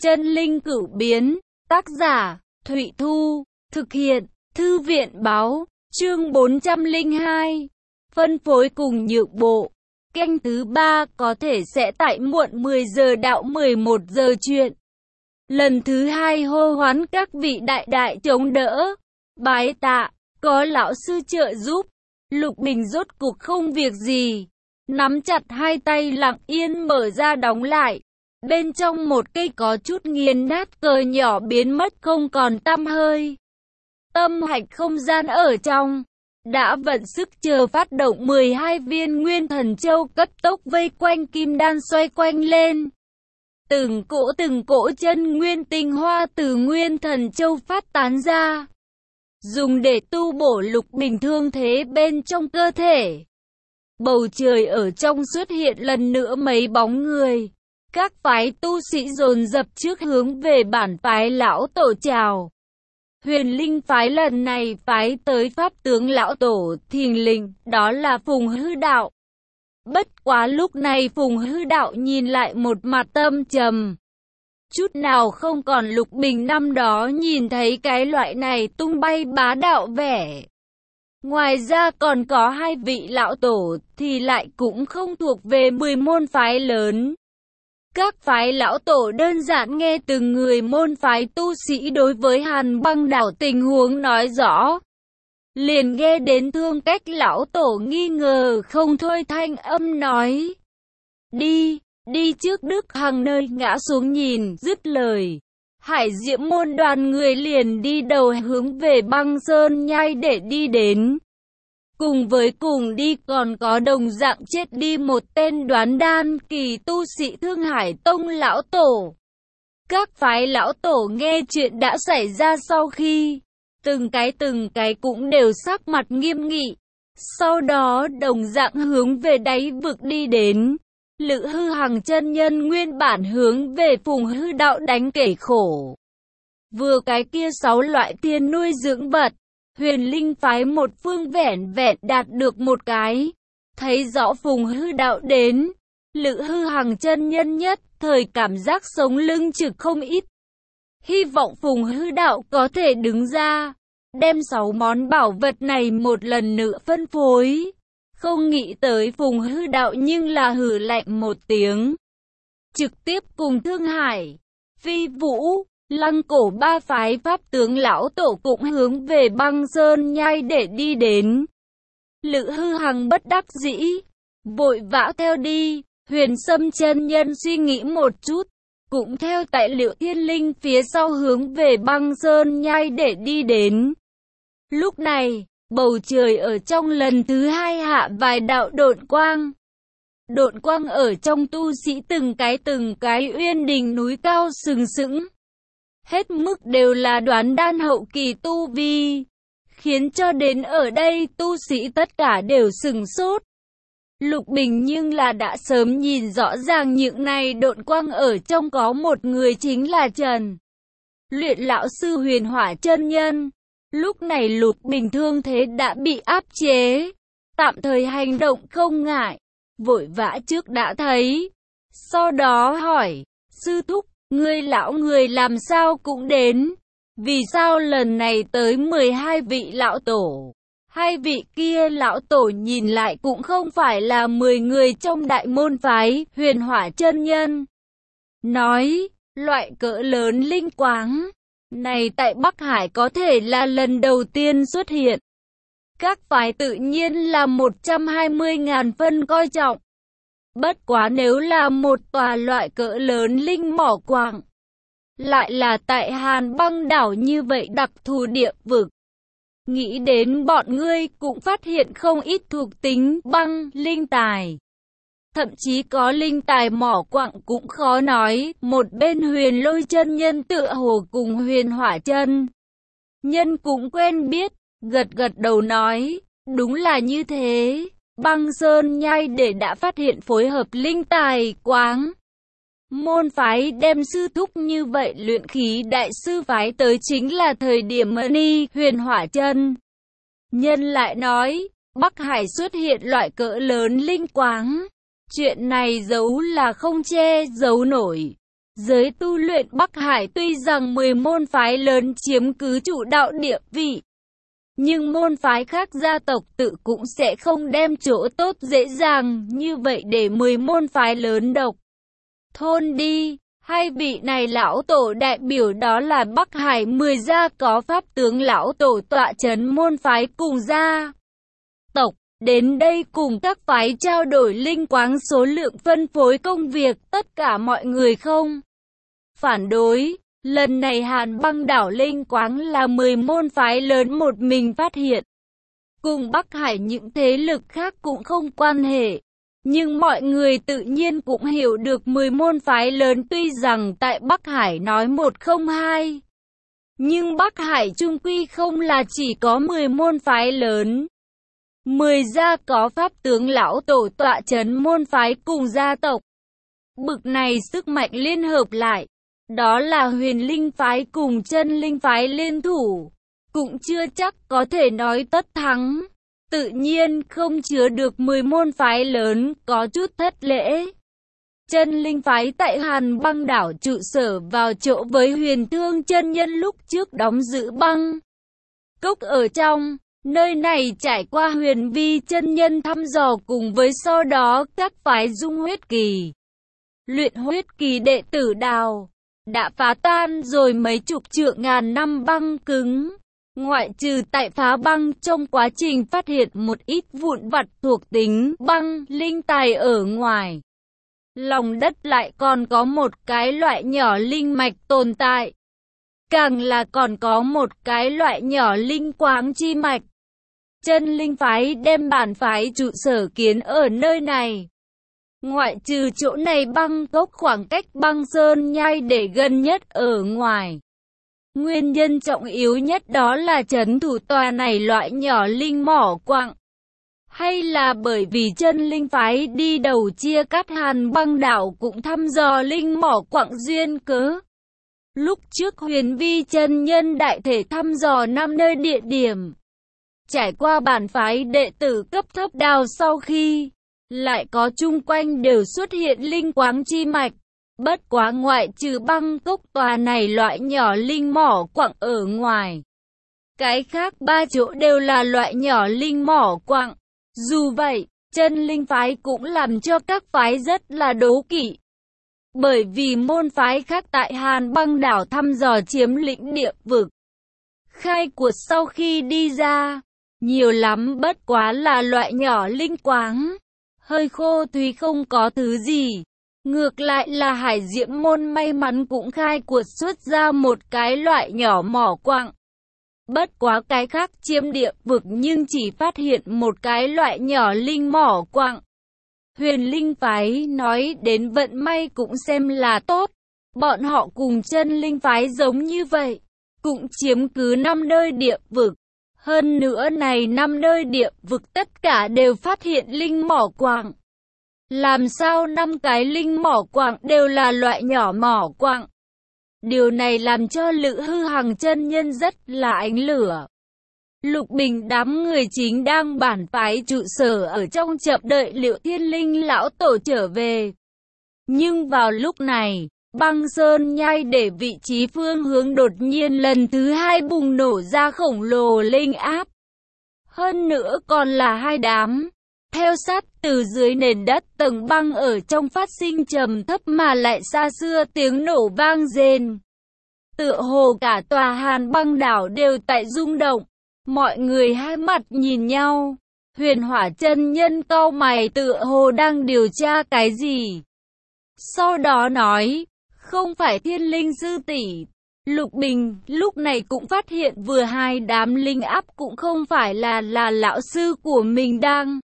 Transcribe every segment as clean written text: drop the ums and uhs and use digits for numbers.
Chân linh cửu biến, tác giả, Thụy Thu, thực hiện, Thư viện báo, chương 402, phân phối cùng nhượng bộ. Canh thứ 3 có thể sẽ tại muộn 10 giờ đạo 11 giờ chuyện. Lần thứ 2 hô hoán các vị đại đại chống đỡ, bái tạ, có lão sư trợ giúp. Lục Bình rốt cuộc không việc gì, nắm chặt hai tay lặng yên mở ra đóng lại. Bên trong một cây có chút nghiền nát cờ nhỏ biến mất không còn tăm hơi. Tâm hạch không gian ở trong đã vận sức chờ phát động, 12 viên nguyên thần châu cấp tốc vây quanh kim đan xoay quanh lên. Từng cỗ chân nguyên tinh hoa từ nguyên thần châu phát tán ra, dùng để tu bổ Lục Bình thương thế bên trong cơ thể. Bầu trời ở trong xuất hiện lần nữa mấy bóng người. Các phái tu sĩ dồn dập trước hướng về bản phái lão tổ chào. Huyền Linh phái lần này phái tới pháp tướng lão tổ, thình lình, đó là Phùng Hư Đạo. Bất quá lúc này Phùng Hư Đạo nhìn lại một mặt tâm trầm. Chút nào không còn Lục Bình năm đó nhìn thấy cái loại này tung bay bá đạo vẻ. Ngoài ra còn có hai vị lão tổ thì lại cũng không thuộc về 10 môn phái lớn. Các phái lão tổ đơn giản nghe từng người môn phái tu sĩ đối với Hàn Băng đảo tình huống nói rõ. Liền nghe đến Thương Cách lão tổ nghi ngờ không thôi, thanh âm nói: Đi trước Đức Hằng nơi ngã xuống nhìn, dứt lời. Hải Diễm môn đoàn người liền đi đầu hướng về Băng Sơn Nhai để đi đến. Cùng với cùng đi còn có đồng dạng chết đi một tên Đoán Đan kỳ tu sĩ Thương Hải Tông lão tổ. Các phái lão tổ nghe chuyện đã xảy ra sau khi, từng cái cũng đều sắc mặt nghiêm nghị. Sau đó đồng dạng hướng về đáy vực đi đến. Lữ Hư Hằng chân nhân nguyên bản hướng về Phùng Hư Đạo đánh kể khổ. Vừa cái kia 6 loại tiền nuôi dưỡng vật. Huyền Linh phái một phương vẻn vẹn đạt được một cái. Thấy rõ Phùng Hư Đạo đến, Lữ Hư Hằng chân nhân nhất thời cảm giác sống lưng trực không ít. Hy vọng Phùng Hư Đạo có thể đứng ra, đem 6 món bảo vật này một lần nữa phân phối. Không nghĩ tới Phùng Hư Đạo nhưng là hừ lạnh một tiếng. Trực tiếp cùng Thương Hải, Phi Vũ, Lăng Cổ ba phái pháp tướng lão tổ cũng hướng về Băng Sơn Nhai để đi đến. Lữ Hư Hằng bất đắc dĩ, vội vã theo đi. Huyền Sâm chân nhân suy nghĩ một chút, cũng theo tại Liệu Thiên Linh phía sau hướng về Băng Sơn Nhai để đi đến. Lúc này, bầu trời ở trong lần thứ 2 hạ vài đạo độn quang. Độn quang ở trong tu sĩ từng cái uyên đình núi cao sừng sững. Hết mức đều là Đoán Đan hậu kỳ tu vi, khiến cho đến ở đây tu sĩ tất cả đều sừng sốt. Lục Bình nhưng là đã sớm nhìn rõ ràng những này độn quang ở trong có một người chính là Trần Luyện lão sư Huyền Hỏa chân nhân. Lúc này Lục Bình thương thế đã bị áp chế, tạm thời hành động không ngại, vội vã trước đã thấy. Sau đó hỏi, sư thúc, ngươi lão người làm sao cũng đến? Vì sao lần này tới 12 vị lão tổ? Hai vị kia lão tổ nhìn lại cũng không phải là 10 người trong đại môn phái. Huyền Hỏa chân nhân nói, loại cỡ lớn linh quáng này tại Bắc Hải có thể là lần đầu tiên xuất hiện. Các phái tự nhiên là 120.000 phân coi trọng. Bất quá nếu là một tòa loại cỡ lớn linh mỏ quạng, lại là tại Hàn Băng đảo như vậy đặc thù địa vực. Nghĩ đến bọn ngươi cũng phát hiện không ít thuộc tính băng linh tài. Thậm chí có linh tài mỏ quặng cũng khó nói. Một bên Huyền Lôi chân nhân tựa hồ cùng Huyền Hỏa chân nhân cũng quen biết, gật đầu nói, đúng là như thế. Băng Sơn Nhai để đã phát hiện phối hợp linh tài quáng. Môn phái đem sư thúc như vậy luyện khí đại sư phái tới chính là thời điểm Ni. Huyền Hỏa chân nhân lại nói, Bắc Hải xuất hiện loại cỡ lớn linh quáng. Chuyện này giấu là không che giấu nổi. Giới tu luyện Bắc Hải tuy rằng 10 môn phái lớn chiếm cứ chủ đạo địa vị, nhưng môn phái khác gia tộc tự cũng sẽ không đem chỗ tốt dễ dàng như vậy để 10 môn phái lớn độc thôn đi. Hai vị này lão tổ đại biểu đó là Bắc Hải 10 gia có pháp tướng lão tổ tọa trấn môn phái cùng gia tộc. Đến đây cùng các phái trao đổi linh quáng số lượng phân phối công việc, tất cả mọi người không phản đối. Lần này Hàn Băng đảo linh quáng là 10 môn phái lớn một mình phát hiện. Cùng Bắc Hải những thế lực khác cũng không quan hệ. Nhưng mọi người tự nhiên cũng hiểu được 10 môn phái lớn tuy rằng tại Bắc Hải nói một không hai. Nhưng Bắc Hải chung quy không là chỉ có 10 môn phái lớn. 10 gia có pháp tướng lão tổ tọa trấn môn phái cùng gia tộc. Bực này sức mạnh liên hợp lại. Đó là Huyền Linh phái cùng Chân Linh phái liên thủ. Cũng chưa chắc có thể nói tất thắng. Tự nhiên không chứa được 10 môn phái lớn, có chút thất lễ. Chân Linh phái tại Hàn Băng đảo trụ sở vào chỗ với Huyền Thương chân nhân lúc trước đóng giữ băng cốc ở trong. Nơi này trải qua Huyền Vi chân nhân thăm dò cùng với sau đó các phái dung huyết kỳ, luyện huyết kỳ đệ tử đào đã phá tan rồi mấy chục trượng ngàn năm băng cứng. Ngoại trừ tại phá băng trong quá trình phát hiện một ít vụn vặt thuộc tính băng linh tài ở ngoài, lòng đất lại còn có một cái loại nhỏ linh mạch tồn tại. Càng là còn có một cái loại nhỏ linh quáng chi mạch. Chân Linh phái đem bản phái trụ sở kiến ở nơi này. Ngoại trừ chỗ này băng cốc khoảng cách băng sơn nhai để gần nhất ở ngoài. Nguyên nhân trọng yếu nhất đó là trấn thủ tòa này loại nhỏ linh mỏ quặng. Hay là bởi vì Chân Linh phái đi đầu chia cắt Hàn Băng đảo cũng thăm dò linh mỏ quặng duyên cớ. Lúc trước Huyền Vi chân nhân đại thể thăm dò 5 nơi địa điểm. Trải qua bản phái đệ tử cấp thấp đào sau khi lại có chung quanh đều xuất hiện linh quáng chi mạch. Bất quá ngoại trừ băng cốc tòa này loại nhỏ linh mỏ quặng ở ngoài. Cái khác 3 chỗ đều là loại nhỏ linh mỏ quặng. Dù vậy, Chân Linh phái cũng làm cho các phái rất là đố kỵ. Bởi vì môn phái khác tại Hàn Băng đảo thăm dò chiếm lĩnh địa vực. Khai cuộc sau khi đi ra, nhiều lắm bất quá là loại nhỏ linh quáng. Hơi khô tuy không có thứ gì. Ngược lại là Hải Diễm môn may mắn cũng khai cuộc xuất ra một cái loại nhỏ mỏ quặng. Bất quá cái khác chiếm địa vực nhưng chỉ phát hiện một cái loại nhỏ linh mỏ quặng. Huyền Linh phái nói đến vận may cũng xem là tốt. Bọn họ cùng Chân Linh phái giống như vậy, cũng chiếm cứ 5 nơi địa vực. Hơn nữa này 5 nơi địa vực tất cả đều phát hiện linh mỏ quặng. Làm sao 5 cái linh mỏ quặng đều là loại nhỏ mỏ quặng? Điều này làm cho Lữ Hư Hằng chân nhân rất là ánh lửa. Lục Bình đám người chính đang bản phái trụ sở ở trong chậm đợi Liệu Thiên Linh lão tổ trở về. Nhưng vào lúc này, băng sơn nhai để vị trí phương hướng đột nhiên lần thứ 2 bùng nổ ra khổng lồ linh áp. Hơn nữa còn là 2 đám. Theo sát từ dưới nền đất tầng băng ở trong phát sinh trầm thấp mà lại xa xưa tiếng nổ vang rền. Tựa hồ cả tòa Hàn Băng đảo đều tại rung động. Mọi người hai mặt nhìn nhau. Huyền Hỏa chân nhân cau mày tựa hồ đang điều tra cái gì. Sau đó nói, không phải Thiên Linh sư tỷ. Lục Bình lúc này cũng phát hiện vừa 2 đám linh áp cũng không phải là lão sư của mình đang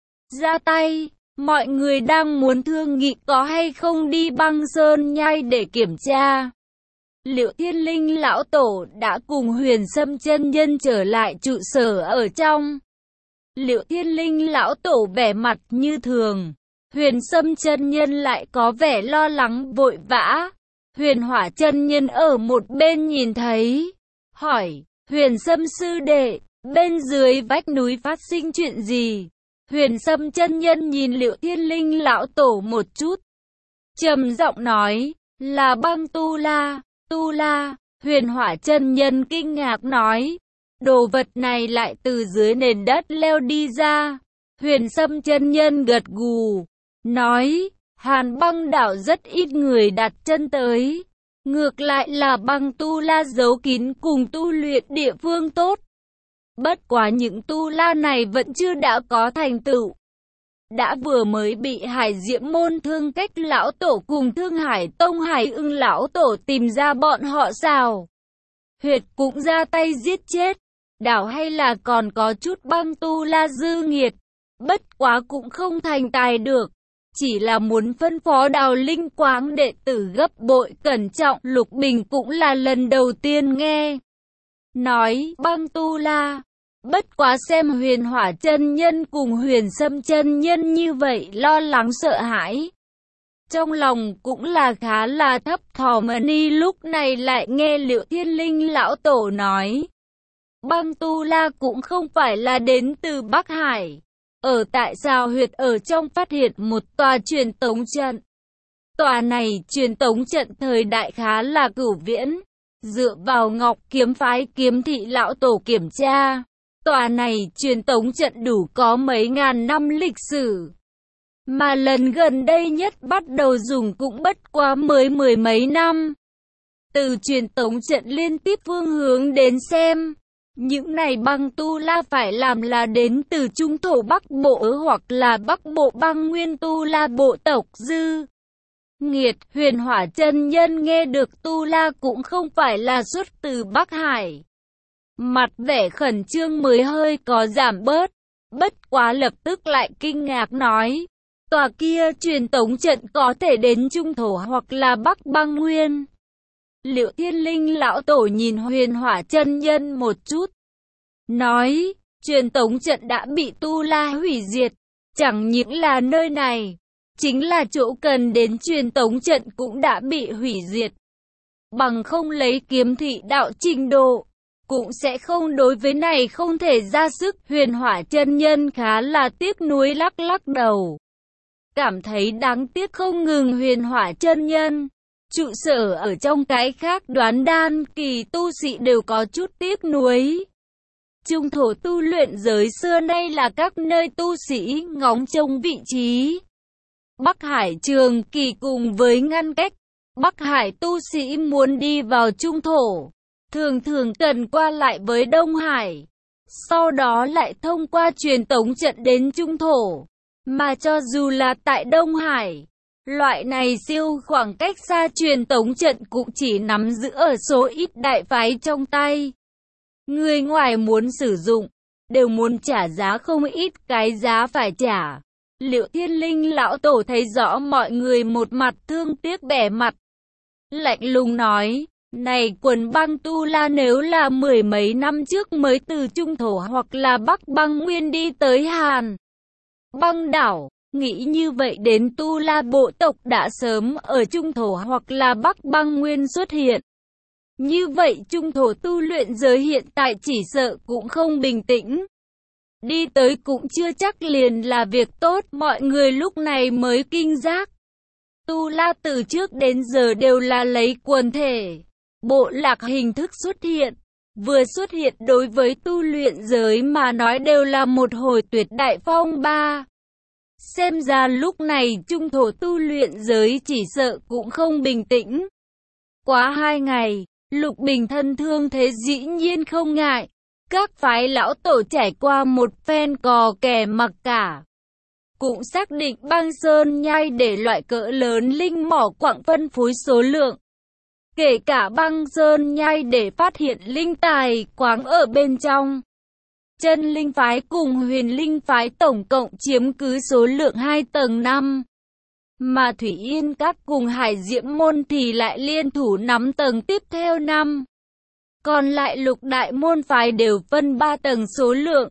ra tay. Mọi người đang muốn thương nghị có hay không đi băng sơn nhai để kiểm tra. Liệu Thiên Linh lão tổ đã cùng Huyền Sâm chân nhân trở lại trụ sở ở trong. Liệu Thiên Linh lão tổ vẻ mặt như thường. Huyền Sâm chân nhân lại có vẻ lo lắng vội vã. Huyền Hỏa chân nhân ở một bên nhìn thấy, hỏi, Huyền Sâm sư đệ, bên dưới vách núi phát sinh chuyện gì? Huyền Sâm chân nhân nhìn Liệu Thiên Linh lão tổ một chút, trầm giọng nói, Là Băng Tu La. Tu La, Huyền Hỏa chân nhân kinh ngạc nói. Đồ vật này lại từ dưới nền đất leo đi ra. Huyền Sâm chân nhân gật gù, nói, Hàn Băng đảo rất ít người đặt chân tới. Ngược lại là Băng Tu La giấu kín cùng tu luyện địa phương tốt. Bất quá những Tu La này vẫn chưa đã có thành tựu. Đã vừa mới bị Hải Diễm môn Thương Cách lão tổ cùng Thương Hải Tông Hải Ưng lão tổ tìm ra bọn họ sao. Huyệt cũng ra tay giết chết. Đảo hay là còn có chút Băng Tu La dư nghiệt. Bất quá cũng không thành tài được. Chỉ là muốn phân phó Đào Linh Quáng đệ tử gấp bội cẩn trọng. Lục Bình cũng là lần đầu tiên nghe nói Băng Tu La. Bất quá xem Huyền Hỏa chân nhân cùng Huyền Sâm chân nhân như vậy lo lắng sợ hãi. Trong lòng cũng là khá là thấp thỏm. Ni lúc này lại nghe Liệu Thiên Linh lão tổ nói. Băng Tu La cũng không phải là đến từ Bắc Hải. Ở tại Sao Huyệt ở trong phát hiện một tòa truyền tống trận. Tòa này truyền tống trận thời đại khá là cửu viễn. Dựa vào Ngọc Kiếm phái Kiếm thị lão tổ kiểm tra. Tòa này truyền tống trận đủ có mấy ngàn năm lịch sử. Mà lần gần đây nhất bắt đầu dùng cũng bất quá mới mười mấy năm. Từ truyền tống trận liên tiếp phương hướng đến xem. Những này Băng Tu La phải làm là đến từ trung thổ Bắc Bộ hoặc là Bắc Bộ Băng Nguyên Tu La bộ tộc dư nghiệt. Huyền Hỏa chân nhân nghe được Tu La cũng không phải là xuất từ Bắc Hải. Mặt vẻ khẩn trương mới hơi có giảm bớt. Bất quá lập tức lại kinh ngạc nói. Tòa kia truyền tống trận có thể đến trung thổ hoặc là Bắc Băng Nguyên. Liệu Thiên Linh lão tổ nhìn Huyền Hỏa chân nhân một chút. Nói, truyền tống trận đã bị Tu La hủy diệt. Chẳng những là nơi này, chính là chỗ cần đến truyền tống trận cũng đã bị hủy diệt. Bằng không lấy Kiếm thị đạo trình độ, cũng sẽ không đối với này không thể ra sức. Huyền Hỏa chân nhân khá là tiếc nuối lắc lắc đầu. Cảm thấy đáng tiếc không ngừng Huyền Hỏa chân nhân. Trụ sở ở trong cái khác Đoán Đan kỳ tu sĩ đều có chút tiếc nuối. Trung thổ tu luyện giới xưa nay là các nơi tu sĩ ngóng trông vị trí. Bắc Hải trường kỳ cùng với ngăn cách. Bắc Hải tu sĩ muốn đi vào trung thổ, thường thường cần qua lại với Đông Hải. Sau đó lại thông qua truyền tống trận đến trung thổ. Mà cho dù là tại Đông Hải, loại này siêu khoảng cách xa truyền tống trận cũng chỉ nắm giữ ở số ít đại phái trong tay. Người ngoài muốn sử dụng, đều muốn trả giá không ít cái giá phải trả. Liệu Thiên Linh lão tổ thấy rõ mọi người một mặt thương tiếc bẻ mặt. Lạnh lùng nói, này quần Băng Tu La nếu là mười mấy năm trước mới từ trung thổ hoặc là Bắc Băng Nguyên đi tới Hàn Băng đảo, nghĩ như vậy đến Tu La bộ tộc đã sớm ở trung thổ hoặc là Bắc Băng Nguyên xuất hiện. Như vậy trung thổ tu luyện giới hiện tại chỉ sợ cũng không bình tĩnh. Đi tới cũng chưa chắc liền là việc tốt. Mọi người lúc này mới kinh giác. Tu La từ trước đến giờ đều là lấy quần thể, bộ lạc hình thức xuất hiện. Vừa xuất hiện đối với tu luyện giới mà nói đều là một hồi tuyệt đại phong ba. Xem ra lúc này trung thổ tu luyện giới chỉ sợ cũng không bình tĩnh. Quá 2 ngày, Lục Bình thân thương thế dĩ nhiên không ngại. Các phái lão tổ trải qua một phen cò kè mặc cả. Cũng xác định Băng Sơn Nhai để loại cỡ lớn linh mỏ quặng phân phối số lượng. Kể cả Băng Sơn Nhai để phát hiện linh tài quáng ở bên trong. Chân linh phái cùng huyền linh phái tổng cộng chiếm cứ số lượng 2 tầng 5. Mà Thủy Yên Các cùng Hải Diễm môn thì lại liên thủ nắm tầng tiếp theo 5. Còn lại lục đại môn phái đều phân 3 tầng số lượng.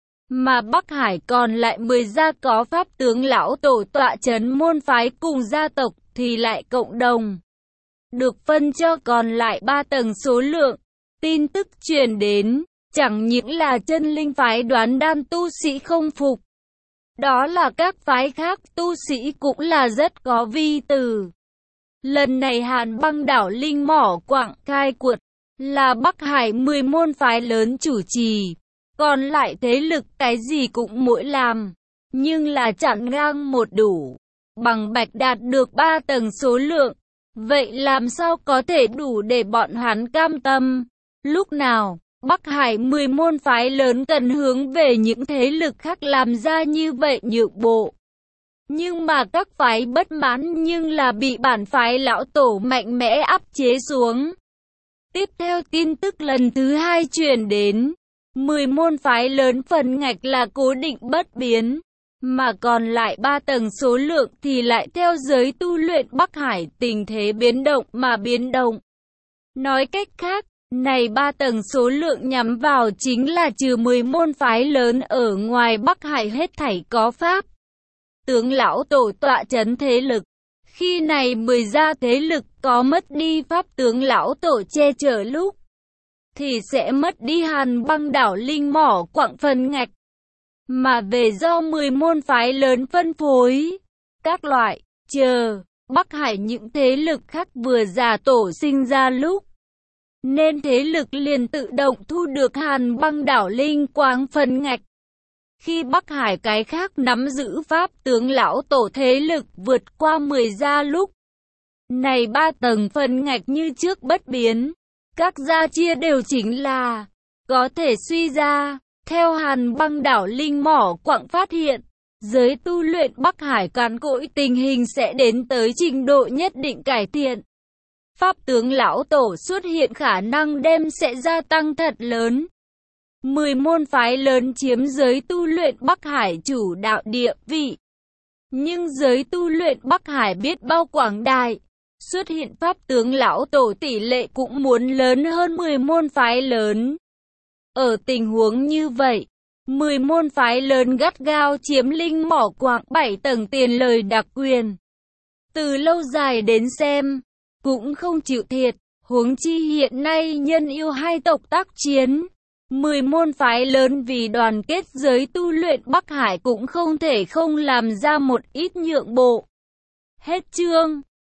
Mà Bắc Hải còn lại 10 gia có pháp tướng lão tổ tọa trấn môn phái cùng gia tộc thì lại cộng đồng được phân cho còn lại 3 tầng số lượng. Tin tức truyền đến, chẳng những là chân linh phái Đoán Đan tu sĩ không phục. Đó là các phái khác tu sĩ cũng là rất có vi từ. Lần này Hàn Băng Đảo Linh Mỏ Quặng khai quật là Bắc Hải 10 môn phái lớn chủ trì, còn lại thế lực cái gì cũng mỗi làm, nhưng là chặn ngang một đủ, bằng bạch đạt được 3 tầng số lượng. Vậy làm sao có thể đủ để bọn hắn cam tâm? Lúc nào, Bắc Hải 10 môn phái lớn cần hướng về những thế lực khác làm ra như vậy nhượng bộ. Nhưng mà các phái bất mãn nhưng là bị bản phái lão tổ mạnh mẽ áp chế xuống. Tiếp theo tin tức lần thứ 2 truyền đến, 10 môn phái lớn phần ngạch là cố định bất biến, mà còn lại 3 tầng số lượng thì lại theo giới tu luyện Bắc Hải tình thế biến động mà biến động. Nói cách khác, này 3 tầng số lượng nhắm vào chính là trừ 10 môn phái lớn ở ngoài Bắc Hải hết thảy có pháp tướng lão tổ tọa chấn thế lực. Khi này 10 gia thế lực có mất đi pháp tướng lão tổ che chở lúc, thì sẽ mất đi Hàn Băng Đảo Linh Mỏ Quặng phần ngạch. Mà về do 10 môn phái lớn phân phối, các loại, Bắc Hải những thế lực khác vừa già tổ sinh ra lúc, nên thế lực liền tự động thu được Hàn Băng Đảo Linh Quáng phần ngạch. Khi Bắc Hải cái khác nắm giữ pháp tướng lão tổ thế lực vượt qua 10 gia lúc, này 3 tầng phần ngạch như trước bất biến, các gia chia đều chính là có thể suy ra. Theo Hàn Băng Đảo Linh Mỏ Quặng phát hiện, giới tu luyện Bắc Hải càn cỗi tình hình sẽ đến tới trình độ nhất định cải thiện. Pháp tướng lão tổ xuất hiện khả năng đem sẽ gia tăng thật lớn. 10 môn phái lớn chiếm giới tu luyện Bắc Hải chủ đạo địa vị. Nhưng giới tu luyện Bắc Hải biết bao quảng đại, xuất hiện pháp tướng lão tổ tỷ lệ cũng muốn lớn hơn 10 môn phái lớn. Ở tình huống như vậy, 10 môn phái lớn gắt gao chiếm linh mỏ quặng 7 tầng tiền lời đặc quyền. Từ lâu dài đến xem, cũng không chịu thiệt, huống chi hiện nay nhân yêu hai tộc tác chiến. 10 môn phái lớn vì đoàn kết giới tu luyện Bắc Hải cũng không thể không làm ra một ít nhượng bộ. Hết chương.